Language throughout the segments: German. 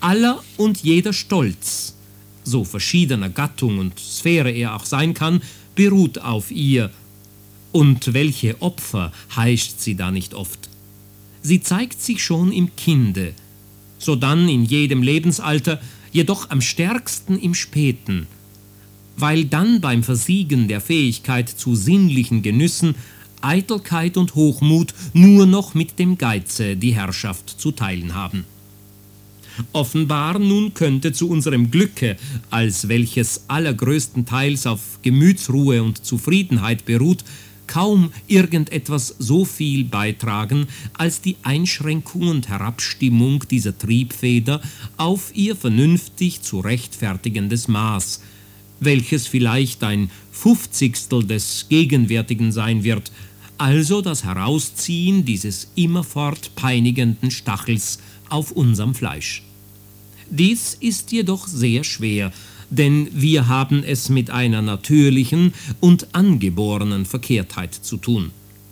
Aller und jeder Stolz, so verschiedener Gattung und Sphäre er auch sein kann, beruht auf ihr. Und welche Opfer heischt sie da nicht oft? Sie zeigt sich schon im Kinde, sodann in jedem Lebensalter, jedoch am stärksten im Späten, weil dann beim Versiegen der Fähigkeit zu sinnlichen Genüssen Eitelkeit und Hochmut nur noch mit dem Geize die Herrschaft zu teilen haben. Offenbar nun könnte zu unserem Glücke, als welches allergrößtenteils auf Gemütsruhe und Zufriedenheit beruht, kaum irgendetwas so viel beitragen, als die Einschränkung und Herabstimmung dieser Triebfeder auf ihr vernünftig zu rechtfertigendes Maß, welches vielleicht ein 50stel des Gegenwärtigen sein wird, also das Herausziehen dieses immerfort peinigenden Stachels auf unserem Fleisch. Dies ist jedoch sehr schwer, denn wir haben es mit einer natürlichen und angeborenen Verkehrtheit zu tun.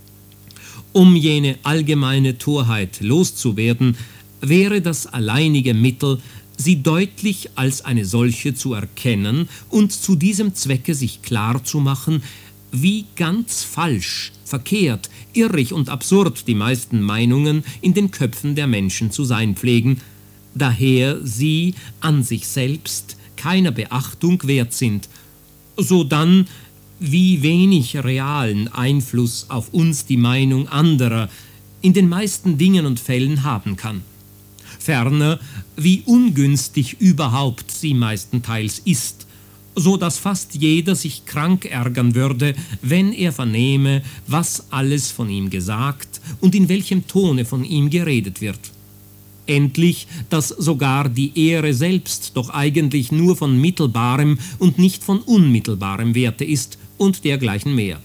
Um jene allgemeine Torheit loszuwerden, wäre das alleinige Mittel, sie deutlich als eine solche zu erkennen und zu diesem Zwecke sich klar zu machen, wie ganz falsch, verkehrt, irrig und absurd die meisten Meinungen in den Köpfen der Menschen zu sein pflegen, daher sie an sich selbst keiner Beachtung wert sind, sodann wie wenig realen Einfluss auf uns die Meinung anderer in den meisten Dingen und Fällen haben kann. Ferner, wie ungünstig überhaupt sie meistenteils ist, so dass fast jeder sich krank ärgern würde, wenn er vernehme, was alles von ihm gesagt und in welchem Tone von ihm geredet wird. Endlich, dass sogar die Ehre selbst doch eigentlich nur von mittelbarem und nicht von unmittelbarem Werte ist und dergleichen mehr.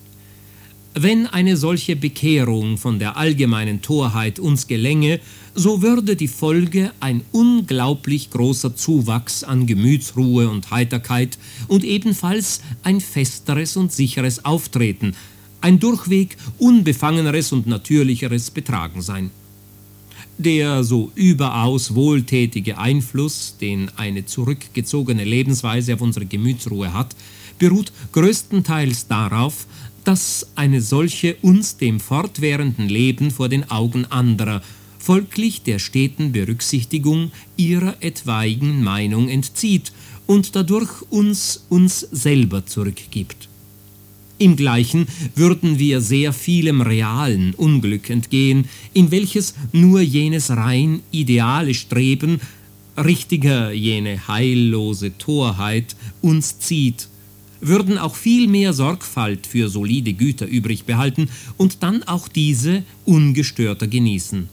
Wenn eine solche Bekehrung von der allgemeinen Torheit uns gelänge, so würde die Folge ein unglaublich großer Zuwachs an Gemütsruhe und Heiterkeit und ebenfalls ein festeres und sicheres Auftreten, ein durchweg unbefangeneres und natürlicheres Betragen sein. Der so überaus wohltätige Einfluss, den eine zurückgezogene Lebensweise auf unsere Gemütsruhe hat, beruht größtenteils darauf, dass eine solche uns dem fortwährenden Leben vor den Augen anderer, folglich der steten Berücksichtigung ihrer etwaigen Meinung entzieht und dadurch uns selber zurückgibt. Im Gleichen würden wir sehr vielem realen Unglück entgehen, in welches nur jenes rein ideale Streben, richtiger jene heillose Torheit, uns zieht, würden auch viel mehr Sorgfalt für solide Güter übrig behalten und dann auch diese ungestörter genießen.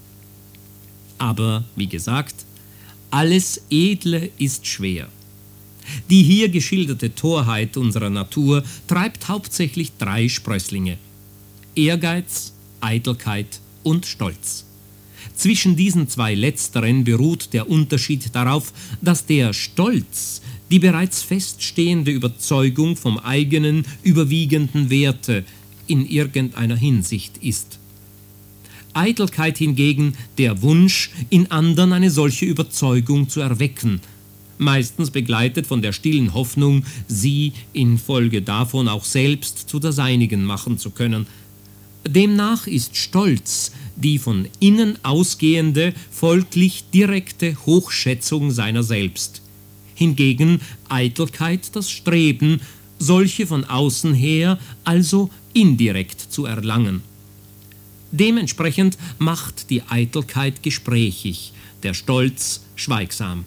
Aber, wie gesagt, alles Edle ist schwer. Die hier geschilderte Torheit unserer Natur treibt hauptsächlich 3 Sprösslinge: Ehrgeiz, Eitelkeit und Stolz. Zwischen diesen 2 letzteren beruht der Unterschied darauf, dass der Stolz die bereits feststehende Überzeugung vom eigenen überwiegenden Werte in irgendeiner Hinsicht ist. Eitelkeit hingegen der Wunsch, in anderen eine solche Überzeugung zu erwecken, meistens begleitet von der stillen Hoffnung, sie infolge davon auch selbst zu der seinigen machen zu können. Demnach ist Stolz die von innen ausgehende, folglich direkte Hochschätzung seiner selbst. Hingegen Eitelkeit das Streben, solche von außen her, also indirekt zu erlangen. Dementsprechend macht die Eitelkeit gesprächig, der Stolz schweigsam.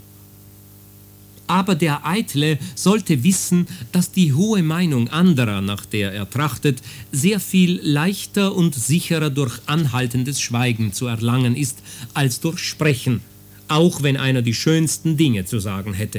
Aber der Eitle sollte wissen, dass die hohe Meinung anderer, nach der er trachtet, sehr viel leichter und sicherer durch anhaltendes Schweigen zu erlangen ist, als durch Sprechen, auch wenn einer die schönsten Dinge zu sagen hätte.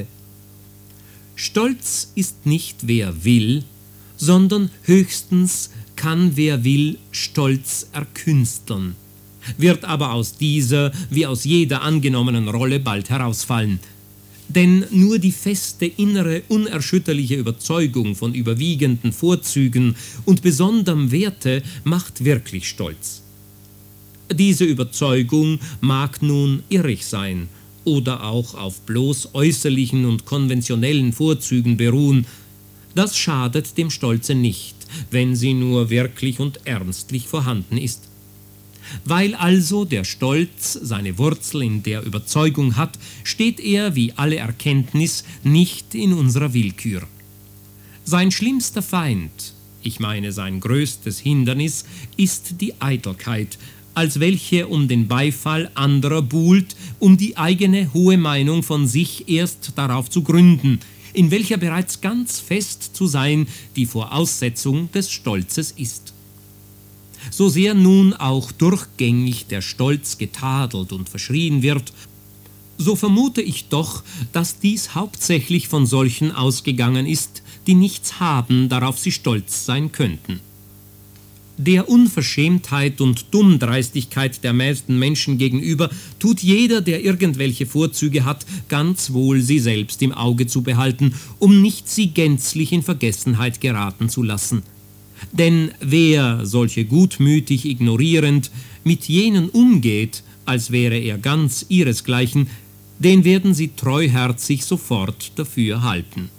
Stolz ist nicht wer will, sondern höchstens kann wer will Stolz erkünsteln, wird aber aus dieser wie aus jeder angenommenen Rolle bald herausfallen. Denn nur die feste, innere, unerschütterliche Überzeugung von überwiegenden Vorzügen und besonderem Werte macht wirklich stolz. Diese Überzeugung mag nun irrig sein oder auch auf bloß äußerlichen und konventionellen Vorzügen beruhen, das schadet dem Stolze nicht, wenn sie nur wirklich und ernstlich vorhanden ist. Weil also der Stolz seine Wurzel in der Überzeugung hat, steht er wie alle Erkenntnis nicht in unserer Willkür. Sein schlimmster Feind, ich meine sein größtes Hindernis, ist die Eitelkeit, als welche um den Beifall anderer buhlt, um die eigene hohe Meinung von sich erst darauf zu gründen, in welcher bereits ganz fest zu sein die Voraussetzung des Stolzes ist. So sehr nun auch durchgängig der Stolz getadelt und verschrien wird, so vermute ich doch, dass dies hauptsächlich von solchen ausgegangen ist, die nichts haben, darauf sie stolz sein könnten. Der Unverschämtheit und Dummdreistigkeit der meisten Menschen gegenüber tut jeder, der irgendwelche Vorzüge hat, ganz wohl, sie selbst im Auge zu behalten, um nicht sie gänzlich in Vergessenheit geraten zu lassen. Denn wer, solche gutmütig ignorierend, mit jenen umgeht, als wäre er ganz ihresgleichen, den werden sie treuherzig sofort dafür halten.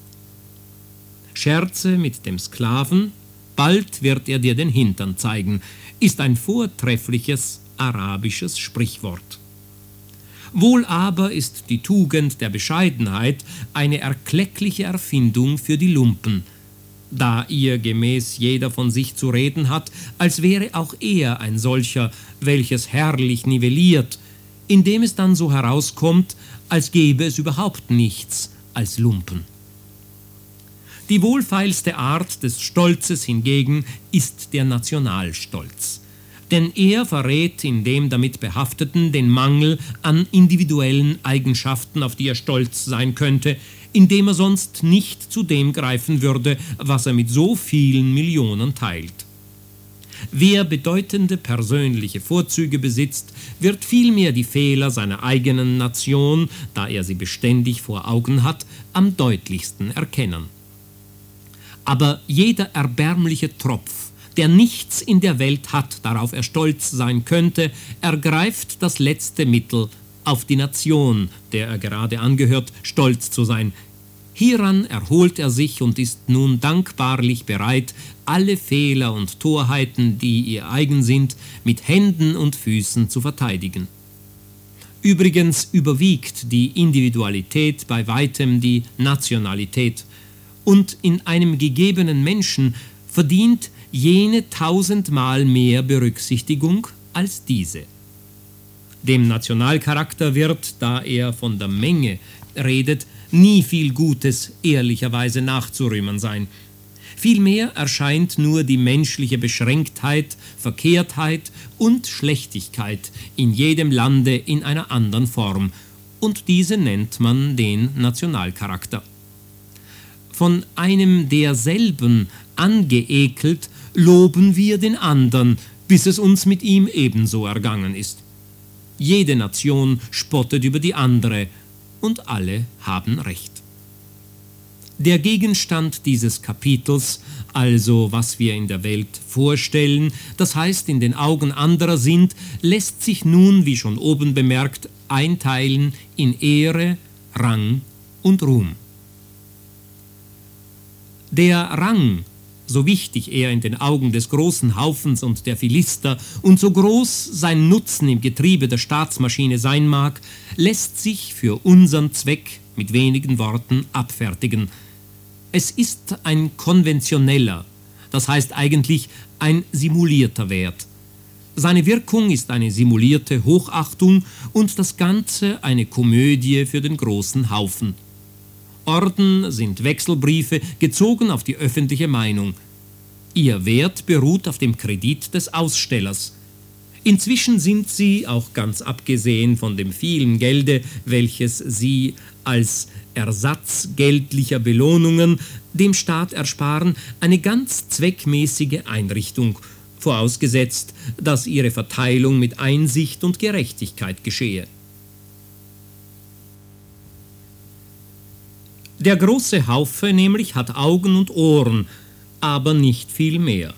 Scherze mit dem Sklaven, bald wird er dir den Hintern zeigen, ist ein vortreffliches arabisches Sprichwort. Wohl aber ist die Tugend der Bescheidenheit eine erkleckliche Erfindung für die Lumpen, da ihr gemäß jeder von sich zu reden hat, als wäre auch er ein solcher, welches herrlich nivelliert, indem es dann so herauskommt, als gäbe es überhaupt nichts als Lumpen. Die wohlfeilste Art des Stolzes hingegen ist der Nationalstolz, denn er verrät in dem damit Behafteten den Mangel an individuellen Eigenschaften, auf die er stolz sein könnte, indem er sonst nicht zu dem greifen würde, was er mit so vielen Millionen teilt. Wer bedeutende persönliche Vorzüge besitzt, wird vielmehr die Fehler seiner eigenen Nation, da er sie beständig vor Augen hat, am deutlichsten erkennen. Aber jeder erbärmliche Tropf, der nichts in der Welt hat, darauf er stolz sein könnte, ergreift das letzte Mittel, auf die Nation, der er gerade angehört, stolz zu sein. Hieran erholt er sich und ist nun dankbarlich bereit, alle Fehler und Torheiten, die ihr eigen sind, mit Händen und Füßen zu verteidigen. Übrigens überwiegt die Individualität bei weitem die Nationalität, und in einem gegebenen Menschen verdient jene 1000-mal mehr Berücksichtigung als diese. Dem Nationalcharakter wird, da er von der Menge redet, nie viel Gutes ehrlicherweise nachzurühmen sein. Vielmehr erscheint nur die menschliche Beschränktheit, Verkehrtheit und Schlechtigkeit in jedem Lande in einer anderen Form, und diese nennt man den Nationalcharakter. Von einem derselben angeekelt, loben wir den andern, bis es uns mit ihm ebenso ergangen ist. Jede Nation spottet über die andere, und alle haben Recht. Der Gegenstand dieses Kapitels, also was wir in der Welt vorstellen, das heißt in den Augen anderer sind, lässt sich nun, wie schon oben bemerkt, einteilen in Ehre, Rang und Ruhm. Der Rang, so wichtig er in den Augen des großen Haufens und der Philister und so groß sein Nutzen im Getriebe der Staatsmaschine sein mag, lässt sich für unseren Zweck mit wenigen Worten abfertigen. Es ist ein konventioneller, das heißt eigentlich ein simulierter Wert. Seine Wirkung ist eine simulierte Hochachtung und das Ganze eine Komödie für den großen Haufen. Orden sind Wechselbriefe, gezogen auf die öffentliche Meinung. Ihr Wert beruht auf dem Kredit des Ausstellers. Inzwischen sind sie, auch ganz abgesehen von dem vielen Gelde, welches sie als Ersatz geldlicher Belohnungen dem Staat ersparen, eine ganz zweckmäßige Einrichtung, vorausgesetzt, dass ihre Verteilung mit Einsicht und Gerechtigkeit geschehe. Der große Haufe nämlich hat Augen und Ohren, aber nicht viel mehr,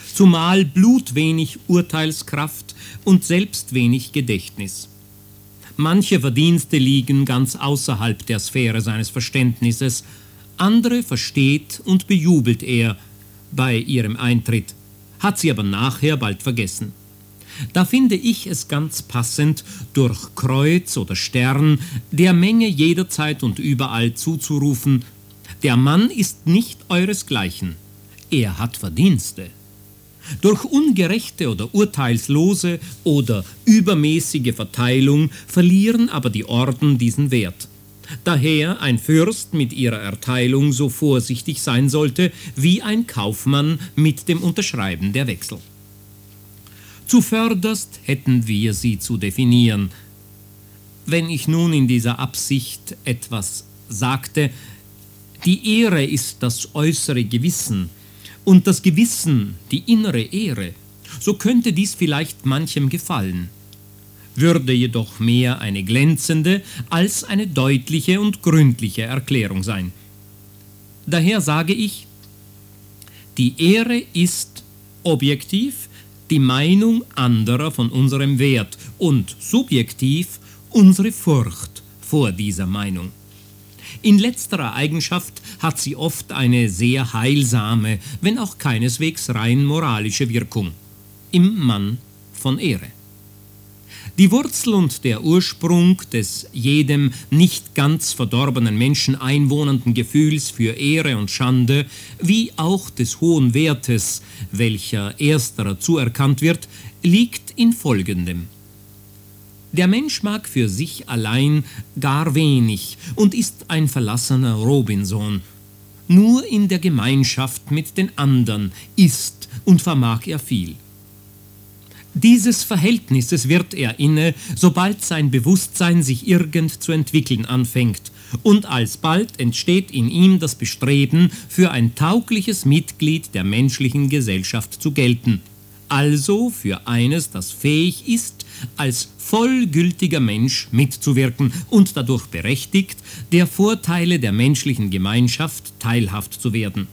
zumal blutwenig Urteilskraft und selbst wenig Gedächtnis. Manche Verdienste liegen ganz außerhalb der Sphäre seines Verständnisses, andere versteht und bejubelt er bei ihrem Eintritt, hat sie aber nachher bald vergessen. Da finde ich es ganz passend, durch Kreuz oder Stern der Menge jederzeit und überall zuzurufen: Der Mann ist nicht euresgleichen, er hat Verdienste. Durch ungerechte oder urteilslose oder übermäßige Verteilung verlieren aber die Orden diesen Wert. Daher ein Fürst mit ihrer Erteilung so vorsichtig sein sollte, wie ein Kaufmann mit dem Unterschreiben der Wechsel. Zuvörderst hätten wir sie zu definieren. Wenn ich nun in dieser Absicht etwas sagte: Die Ehre ist das äußere Gewissen und das Gewissen die innere Ehre, so könnte dies vielleicht manchem gefallen, würde jedoch mehr eine glänzende als eine deutliche und gründliche Erklärung sein. Daher sage ich: Die Ehre ist objektiv die Meinung anderer von unserem Wert und subjektiv unsere Furcht vor dieser Meinung. In letzterer Eigenschaft hat sie oft eine sehr heilsame, wenn auch keineswegs rein moralische Wirkung im Mann von Ehre. Die Wurzel und der Ursprung des jedem nicht ganz verdorbenen Menschen einwohnenden Gefühls für Ehre und Schande, wie auch des hohen Wertes, welcher ersterer zuerkannt wird, liegt in Folgendem: Der Mensch mag für sich allein gar wenig und ist ein verlassener Robinson. Nur in der Gemeinschaft mit den anderen ist und vermag er viel. Dieses Verhältnisses wird er inne, sobald sein Bewusstsein sich irgend zu entwickeln anfängt, und alsbald entsteht in ihm das Bestreben, für ein taugliches Mitglied der menschlichen Gesellschaft zu gelten, also für eines, das fähig ist, als vollgültiger Mensch mitzuwirken und dadurch berechtigt, der Vorteile der menschlichen Gemeinschaft teilhaft zu werden.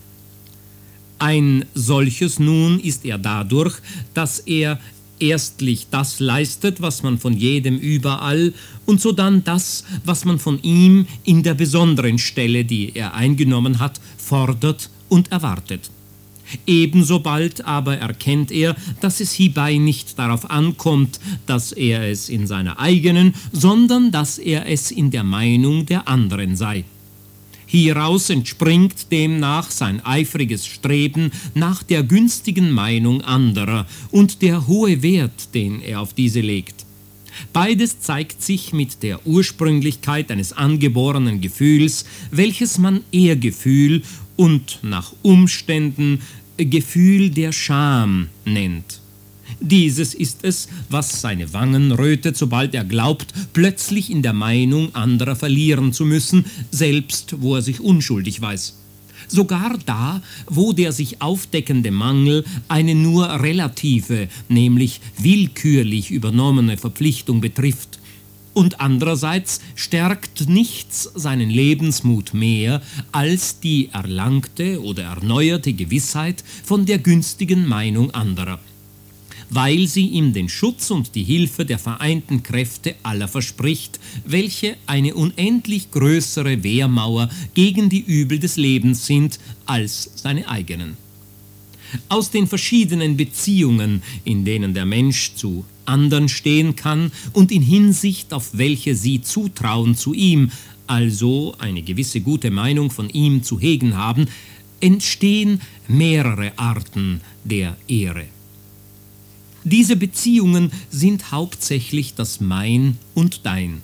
Ein solches nun ist er dadurch, dass er erstlich das leistet, was man von jedem überall, und sodann das, was man von ihm in der besonderen Stelle, die er eingenommen hat, fordert und erwartet. Ebenso bald aber erkennt er, dass es hierbei nicht darauf ankommt, dass er es in seiner eigenen, sondern dass er es in der Meinung der anderen sei. Hieraus entspringt demnach sein eifriges Streben nach der günstigen Meinung anderer und der hohe Wert, den er auf diese legt. Beides zeigt sich mit der Ursprünglichkeit eines angeborenen Gefühls, welches man Ehrgefühl und nach Umständen Gefühl der Scham nennt. Dieses ist es, was seine Wangen rötet, sobald er glaubt, plötzlich in der Meinung anderer verlieren zu müssen, selbst wo er sich unschuldig weiß. Sogar da, wo der sich aufdeckende Mangel eine nur relative, nämlich willkürlich übernommene Verpflichtung betrifft. Und andererseits stärkt nichts seinen Lebensmut mehr als die erlangte oder erneuerte Gewissheit von der günstigen Meinung anderer, weil sie ihm den Schutz und die Hilfe der vereinten Kräfte aller verspricht, welche eine unendlich größere Wehrmauer gegen die Übel des Lebens sind als seine eigenen. Aus den verschiedenen Beziehungen, in denen der Mensch zu anderen stehen kann und in Hinsicht auf welche sie Zutrauen zu ihm, also eine gewisse gute Meinung von ihm zu hegen haben, entstehen mehrere Arten der Ehre. Diese Beziehungen sind hauptsächlich das Mein und Dein.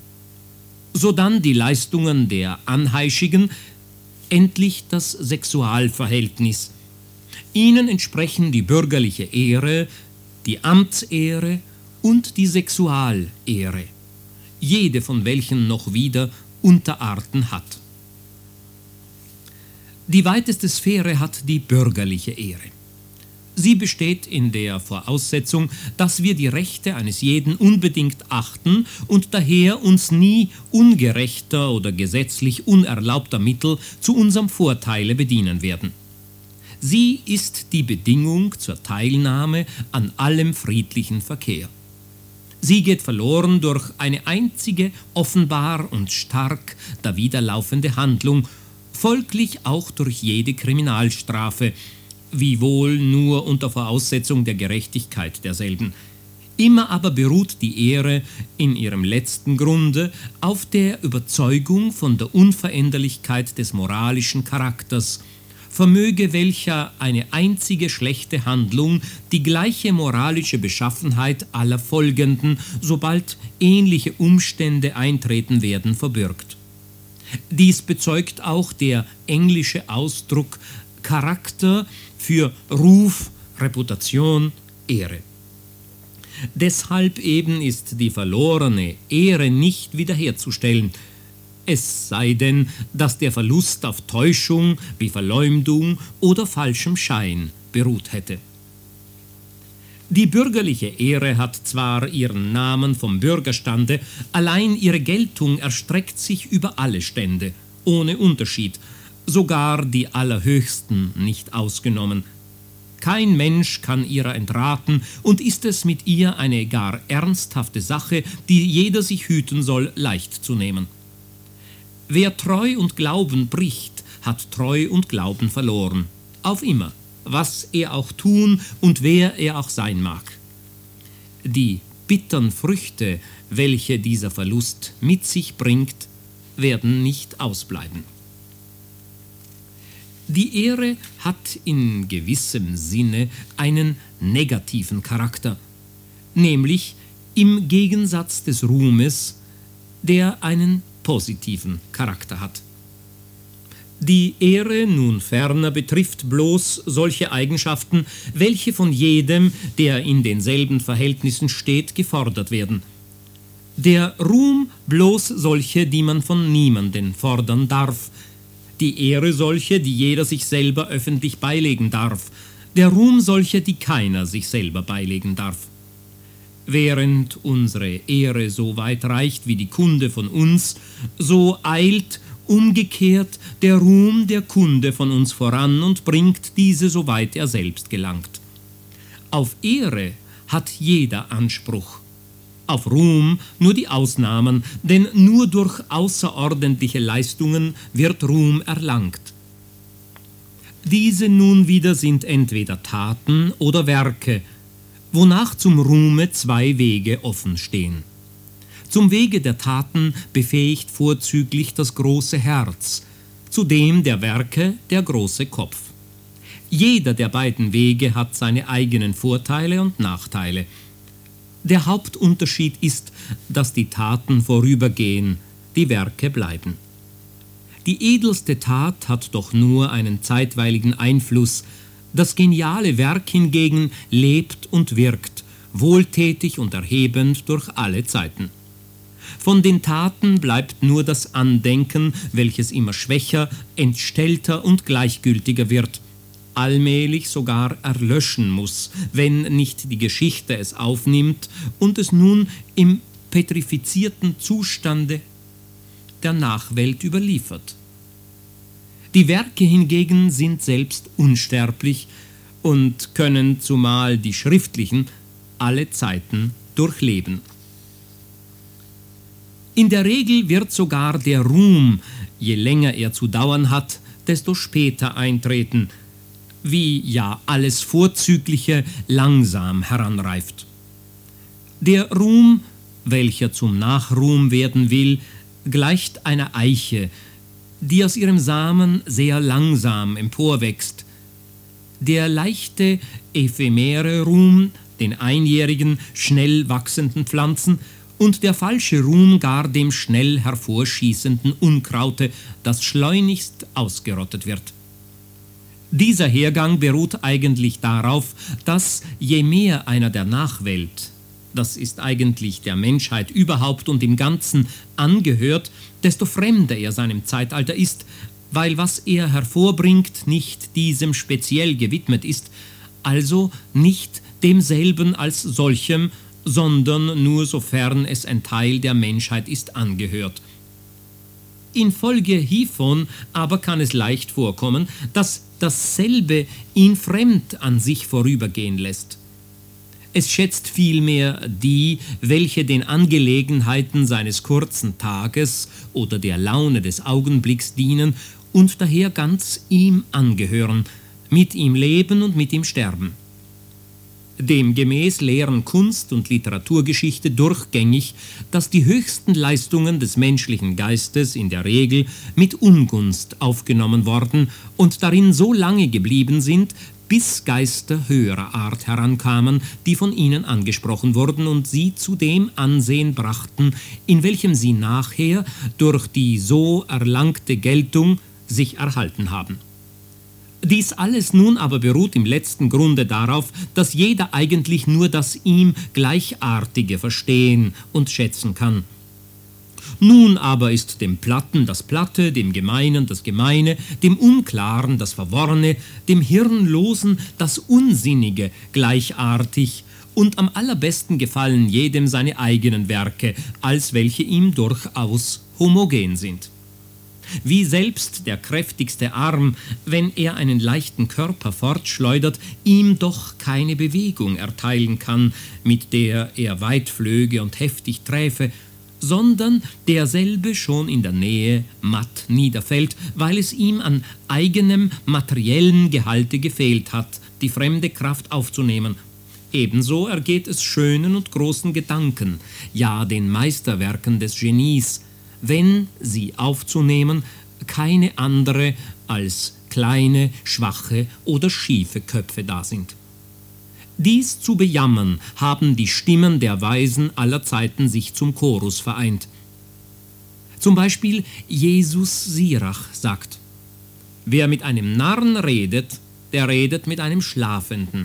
Sodann die Leistungen der Anheischigen, endlich das Sexualverhältnis. Ihnen entsprechen die bürgerliche Ehre, die Amtsehre und die Sexualehre, jede von welchen noch wieder Unterarten hat. Die weiteste Sphäre hat die bürgerliche Ehre. Sie besteht in der Voraussetzung, dass wir die Rechte eines jeden unbedingt achten und daher uns nie ungerechter oder gesetzlich unerlaubter Mittel zu unserem Vorteile bedienen werden. Sie ist die Bedingung zur Teilnahme an allem friedlichen Verkehr. Sie geht verloren durch eine einzige, offenbar und stark dawiderlaufende Handlung, folglich auch durch jede Kriminalstrafe, wiewohl nur unter Voraussetzung der Gerechtigkeit derselben. Immer aber beruht die Ehre in ihrem letzten Grunde auf der Überzeugung von der Unveränderlichkeit des moralischen Charakters, vermöge welcher eine einzige schlechte Handlung die gleiche moralische Beschaffenheit aller folgenden, sobald ähnliche Umstände eintreten werden, verbirgt. Dies bezeugt auch der englische Ausdruck Charakter für Ruf, Reputation, Ehre. Deshalb eben ist die verlorene Ehre nicht wiederherzustellen, es sei denn, dass der Verlust auf Täuschung wie Verleumdung oder falschem Schein beruht hätte. Die bürgerliche Ehre hat zwar ihren Namen vom Bürgerstande, allein ihre Geltung erstreckt sich über alle Stände, ohne Unterschied, sogar die allerhöchsten nicht ausgenommen. Kein Mensch kann ihrer entraten und ist es mit ihr eine gar ernsthafte Sache, die jeder sich hüten soll, leicht zu nehmen. Wer Treu und Glauben bricht, hat Treu und Glauben verloren. Auf immer, was er auch tun und wer er auch sein mag. Die bittern Früchte, welche dieser Verlust mit sich bringt, werden nicht ausbleiben. Die Ehre hat in gewissem Sinne einen negativen Charakter, nämlich im Gegensatz des Ruhmes, der einen positiven Charakter hat. Die Ehre nun ferner betrifft bloß solche Eigenschaften, welche von jedem, der in denselben Verhältnissen steht, gefordert werden. Der Ruhm bloß solche, die man von niemanden fordern darf, die Ehre solche, die jeder sich selber öffentlich beilegen darf, der Ruhm solche, die keiner sich selber beilegen darf. Während unsere Ehre so weit reicht wie die Kunde von uns, so eilt umgekehrt der Ruhm der Kunde von uns voran und bringt diese, soweit er selbst gelangt. Auf Ehre hat jeder Anspruch, auf Ruhm nur die Ausnahmen, denn nur durch außerordentliche Leistungen wird Ruhm erlangt. Diese nun wieder sind entweder Taten oder Werke, wonach zum Ruhme zwei Wege offen stehen. Zum Wege der Taten befähigt vorzüglich das große Herz, zu dem der Werke der große Kopf. Jeder der beiden Wege hat seine eigenen Vorteile und Nachteile. Der Hauptunterschied ist, dass die Taten vorübergehen, die Werke bleiben. Die edelste Tat hat doch nur einen zeitweiligen Einfluss, das geniale Werk hingegen lebt und wirkt, wohltätig und erhebend durch alle Zeiten. Von den Taten bleibt nur das Andenken, welches immer schwächer, entstellter und gleichgültiger wird, allmählich sogar erlöschen muss, wenn nicht die Geschichte es aufnimmt und es nun im petrifizierten Zustande der Nachwelt überliefert. Die Werke hingegen sind selbst unsterblich und können, zumal die schriftlichen, alle Zeiten durchleben. In der Regel wird sogar der Ruhm, je länger er zu dauern hat, desto später eintreten, wie ja alles Vorzügliche langsam heranreift. Der Ruhm, welcher zum Nachruhm werden will, gleicht einer Eiche, die aus ihrem Samen sehr langsam emporwächst. Der leichte, ephemere Ruhm, den einjährigen, schnell wachsenden Pflanzen, und der falsche Ruhm gar dem schnell hervorschießenden Unkraute, das schleunigst ausgerottet wird. Dieser Hergang beruht eigentlich darauf, dass je mehr einer der Nachwelt, das ist eigentlich der Menschheit überhaupt und im Ganzen, angehört, desto fremder er seinem Zeitalter ist, weil was er hervorbringt nicht diesem speziell gewidmet ist, also nicht demselben als solchem, sondern nur sofern es ein Teil der Menschheit ist, angehört. Infolge hiervon aber kann es leicht vorkommen, dass dasselbe ihn fremd an sich vorübergehen lässt. Es schätzt vielmehr die, welche den Angelegenheiten seines kurzen Tages oder der Laune des Augenblicks dienen und daher ganz ihm angehören, mit ihm leben und mit ihm sterben. Demgemäß lehren Kunst- und Literaturgeschichte durchgängig, dass die höchsten Leistungen des menschlichen Geistes in der Regel mit Ungunst aufgenommen worden und darin so lange geblieben sind, bis Geister höherer Art herankamen, die von ihnen angesprochen wurden und sie zu dem Ansehen brachten, in welchem sie nachher durch die so erlangte Geltung sich erhalten haben. Dies alles nun aber beruht im letzten Grunde darauf, dass jeder eigentlich nur das ihm Gleichartige verstehen und schätzen kann. Nun aber ist dem Platten das Platte, dem Gemeinen das Gemeine, dem Unklaren das Verworrene, dem Hirnlosen das Unsinnige gleichartig, und am allerbesten gefallen jedem seine eigenen Werke, als welche ihm durchaus homogen sind. Wie selbst der kräftigste Arm, wenn er einen leichten Körper fortschleudert, ihm doch keine Bewegung erteilen kann, mit der er weit flöge und heftig träfe, sondern derselbe schon in der Nähe matt niederfällt, weil es ihm an eigenem materiellen Gehalte gefehlt hat, die fremde Kraft aufzunehmen. Ebenso ergeht es schönen und großen Gedanken, ja den Meisterwerken des Genies, wenn sie aufzunehmen keine andere als kleine, schwache oder schiefe Köpfe da sind. Dies zu bejammern haben die Stimmen der Weisen aller Zeiten sich zum Chorus vereint. Zum Beispiel Jesus Sirach sagt: Wer mit einem Narren redet, der redet mit einem Schlafenden.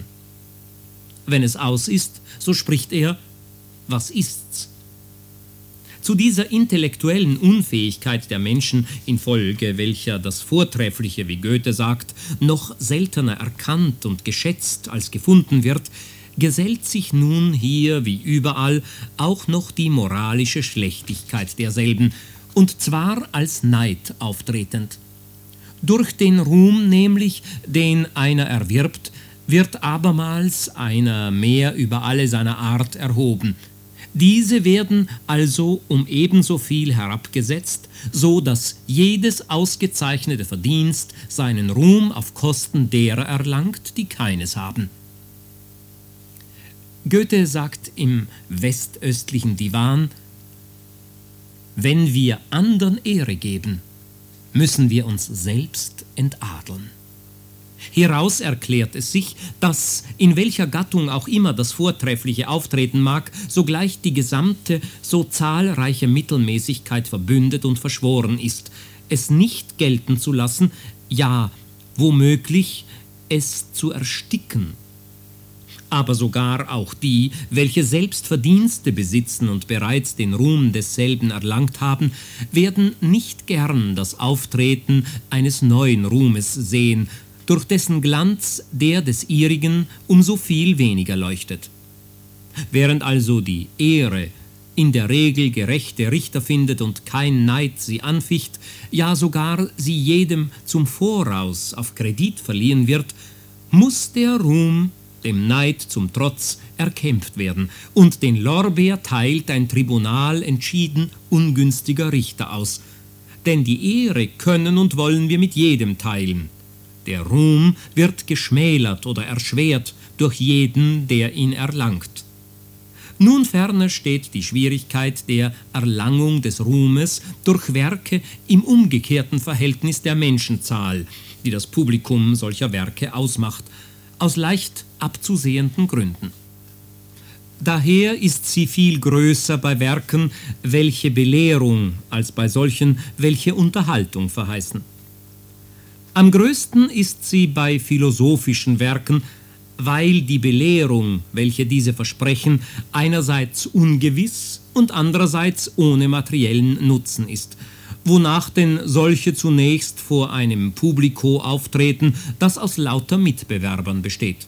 Wenn es aus ist, so spricht er: Was ist's? Zu dieser intellektuellen Unfähigkeit der Menschen, infolge welcher das Vortreffliche, wie Goethe sagt, noch seltener erkannt und geschätzt als gefunden wird, gesellt sich nun hier wie überall auch noch die moralische Schlechtigkeit derselben, und zwar als Neid auftretend. Durch den Ruhm nämlich, den einer erwirbt, wird abermals einer mehr über alle seiner Art erhoben. Diese werden also um ebenso viel herabgesetzt, so dass jedes ausgezeichnete Verdienst seinen Ruhm auf Kosten derer erlangt, die keines haben. Goethe sagt im westöstlichen Divan: Wenn wir andern Ehre geben, müssen wir uns selbst entadeln. Hieraus erklärt es sich, dass, in welcher Gattung auch immer das Vortreffliche auftreten mag, sogleich die gesamte, so zahlreiche Mittelmäßigkeit verbündet und verschworen ist, es nicht gelten zu lassen, ja, womöglich es zu ersticken. Aber sogar auch die, welche selbst Verdienste besitzen und bereits den Ruhm desselben erlangt haben, werden nicht gern das Auftreten eines neuen Ruhmes sehen, durch dessen Glanz der des ihrigen umso viel weniger leuchtet. Während also die Ehre in der Regel gerechte Richter findet und kein Neid sie anficht, ja sogar sie jedem zum Voraus auf Kredit verliehen wird, muss der Ruhm dem Neid zum Trotz erkämpft werden, und den Lorbeer teilt ein Tribunal entschieden ungünstiger Richter aus. Denn die Ehre können und wollen wir mit jedem teilen. Der Ruhm wird geschmälert oder erschwert durch jeden, der ihn erlangt. Nun ferner steht die Schwierigkeit der Erlangung des Ruhmes durch Werke im umgekehrten Verhältnis der Menschenzahl, die das Publikum solcher Werke ausmacht, aus leicht abzusehenden Gründen. Daher ist sie viel größer bei Werken, welche Belehrung, als bei solchen, welche Unterhaltung verheißen. Am größten ist sie bei philosophischen Werken, weil die Belehrung, welche diese versprechen, einerseits ungewiss und andererseits ohne materiellen Nutzen ist, wonach denn solche zunächst vor einem Publiko auftreten, das aus lauter Mitbewerbern besteht.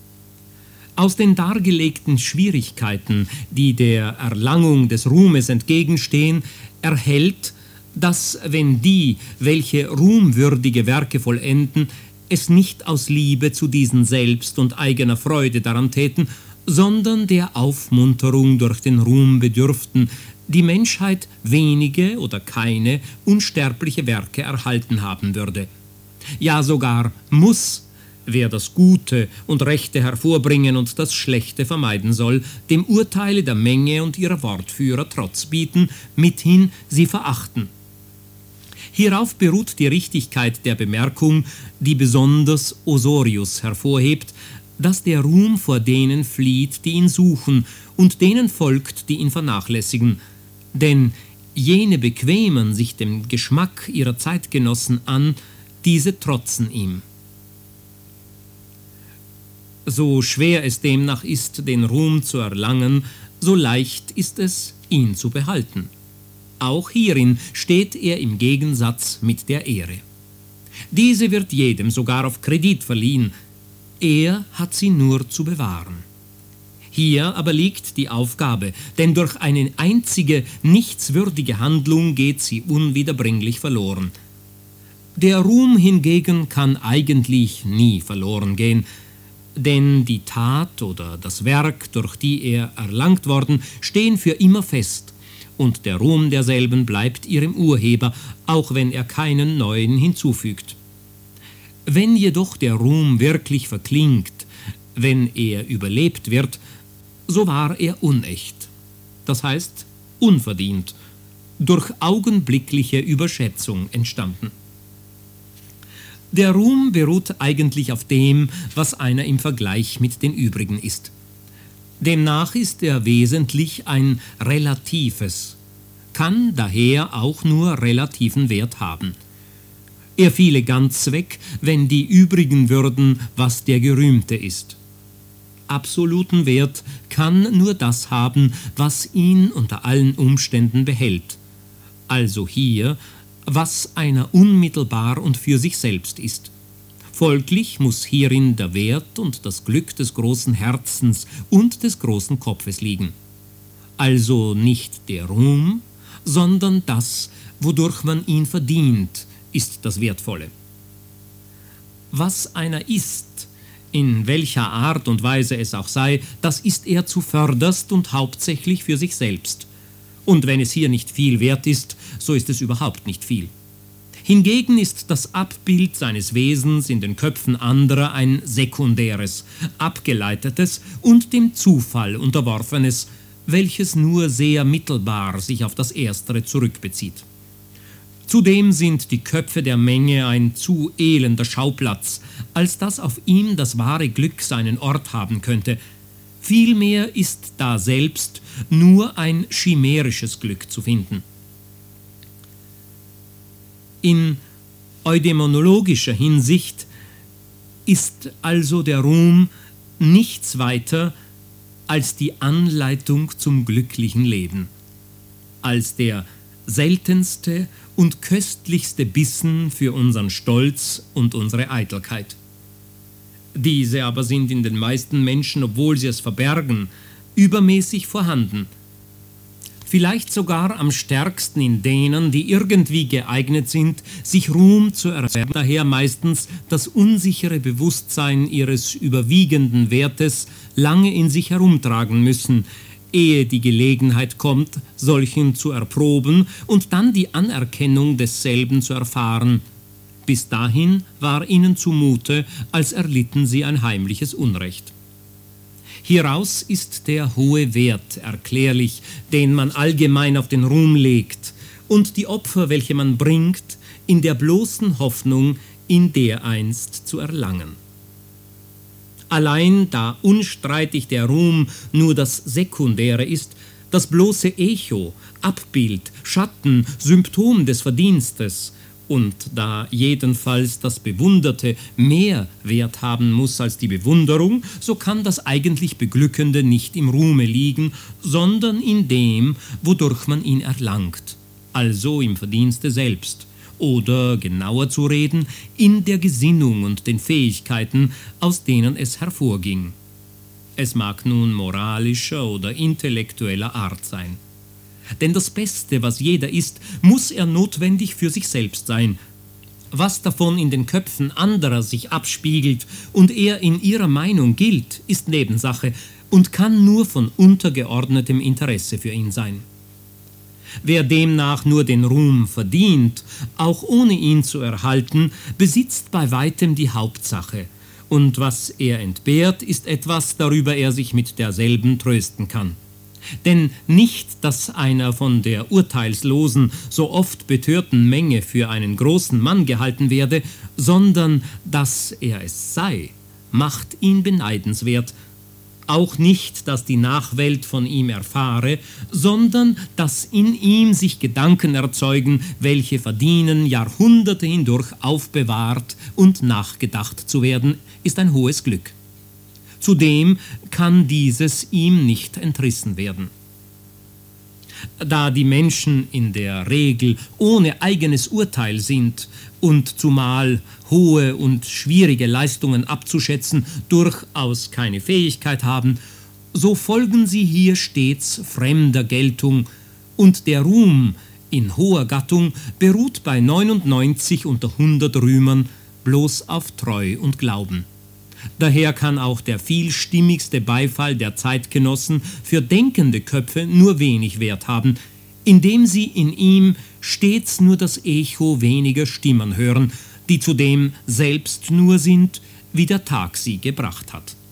Aus den dargelegten Schwierigkeiten, die der Erlangung des Ruhmes entgegenstehen, erhellt, dass, wenn die, welche ruhmwürdige Werke vollenden, es nicht aus Liebe zu diesen selbst und eigener Freude daran täten, sondern der Aufmunterung durch den Ruhm bedürften, die Menschheit wenige oder keine unsterbliche Werke erhalten haben würde. Ja, sogar muss, wer das Gute und Rechte hervorbringen und das Schlechte vermeiden soll, dem Urteile der Menge und ihrer Wortführer Trotz bieten, mithin sie verachten. Hierauf beruht die Richtigkeit der Bemerkung, die besonders Osorius hervorhebt, dass der Ruhm vor denen flieht, die ihn suchen, und denen folgt, die ihn vernachlässigen. Denn jene bequemen sich dem Geschmack ihrer Zeitgenossen an, diese trotzen ihm. So schwer es demnach ist, den Ruhm zu erlangen, so leicht ist es, ihn zu behalten. Auch hierin steht er im Gegensatz mit der Ehre. Diese wird jedem sogar auf Kredit verliehen, er hat sie nur zu bewahren. Hier aber liegt die Aufgabe, denn durch eine einzige, nichtswürdige Handlung geht sie unwiederbringlich verloren. Der Ruhm hingegen kann eigentlich nie verloren gehen, denn die Tat oder das Werk, durch die er erlangt worden, stehen für immer fest, und der Ruhm derselben bleibt ihrem Urheber, auch wenn er keinen neuen hinzufügt. Wenn jedoch der Ruhm wirklich verklingt, wenn er überlebt wird, so war er unecht, das heißt unverdient, durch augenblickliche Überschätzung entstanden. Der Ruhm beruht eigentlich auf dem, was einer im Vergleich mit den übrigen ist. Demnach ist er wesentlich ein relatives, kann daher auch nur relativen Wert haben. Er fiele ganz weg, wenn die übrigen würden, was der Gerühmte ist. Absoluten Wert kann nur das haben, was ihn unter allen Umständen behält. Also hier, was einer unmittelbar und für sich selbst ist. Folglich muss hierin der Wert und das Glück des großen Herzens und des großen Kopfes liegen. Also nicht der Ruhm, sondern das, wodurch man ihn verdient, ist das Wertvolle. Was einer ist, in welcher Art und Weise es auch sei, das ist er zuvörderst und hauptsächlich für sich selbst. Und wenn es hier nicht viel wert ist, so ist es überhaupt nicht viel. Hingegen ist das Abbild seines Wesens in den Köpfen anderer ein sekundäres, abgeleitetes und dem Zufall unterworfenes, welches nur sehr mittelbar sich auf das Erstere zurückbezieht. Zudem sind die Köpfe der Menge ein zu elender Schauplatz, als dass auf ihm das wahre Glück seinen Ort haben könnte. Vielmehr ist da selbst nur ein chimärisches Glück zu finden. In eudaimonologischer Hinsicht ist also der Ruhm nichts weiter als die Anleitung zum glücklichen Leben, als der seltenste und köstlichste Bissen für unseren Stolz und unsere Eitelkeit. Diese aber sind in den meisten Menschen, obwohl sie es verbergen, übermäßig vorhanden. Vielleicht sogar am stärksten in denen, die irgendwie geeignet sind, sich Ruhm zu erwerben, daher meistens das unsichere Bewusstsein ihres überwiegenden Wertes lange in sich herumtragen müssen, ehe die Gelegenheit kommt, solchen zu erproben und dann die Anerkennung desselben zu erfahren. Bis dahin war ihnen zumute, als erlitten sie ein heimliches Unrecht. Hieraus ist der hohe Wert erklärlich, den man allgemein auf den Ruhm legt, und die Opfer, welche man bringt, in der bloßen Hoffnung, ihn dereinst zu erlangen. Allein da unstreitig der Ruhm nur das Sekundäre ist, das bloße Echo, Abbild, Schatten, Symptom des Verdienstes, und da jedenfalls das Bewunderte mehr Wert haben muss als die Bewunderung, so kann das eigentlich Beglückende nicht im Ruhme liegen, sondern in dem, wodurch man ihn erlangt, also im Verdienste selbst, oder genauer zu reden, in der Gesinnung und den Fähigkeiten, aus denen es hervorging. Es mag nun moralischer oder intellektueller Art sein. Denn das Beste, was jeder ist, muss er notwendig für sich selbst sein. Was davon in den Köpfen anderer sich abspiegelt und er in ihrer Meinung gilt, ist Nebensache, und kann nur von untergeordnetem Interesse für ihn sein. Wer demnach nur den Ruhm verdient, auch ohne ihn zu erhalten, besitzt bei weitem die Hauptsache, und was er entbehrt, ist etwas, darüber er sich mit derselben trösten kann. Denn nicht, dass einer von der urteilslosen, so oft betörten Menge für einen großen Mann gehalten werde, sondern dass er es sei, macht ihn beneidenswert. Auch nicht, dass die Nachwelt von ihm erfahre, sondern dass in ihm sich Gedanken erzeugen, welche verdienen, Jahrhunderte hindurch aufbewahrt und nachgedacht zu werden, ist ein hohes Glück. Zudem kann dieses ihm nicht entrissen werden. Da die Menschen in der Regel ohne eigenes Urteil sind und zumal hohe und schwierige Leistungen abzuschätzen durchaus keine Fähigkeit haben, so folgen sie hier stets fremder Geltung, und der Ruhm in hoher Gattung beruht bei 99 unter 100 Rühmern bloß auf Treu und Glauben. Daher kann auch der vielstimmigste Beifall der Zeitgenossen für denkende Köpfe nur wenig Wert haben, indem sie in ihm stets nur das Echo weniger Stimmen hören, die zudem selbst nur sind, wie der Tag sie gebracht hat.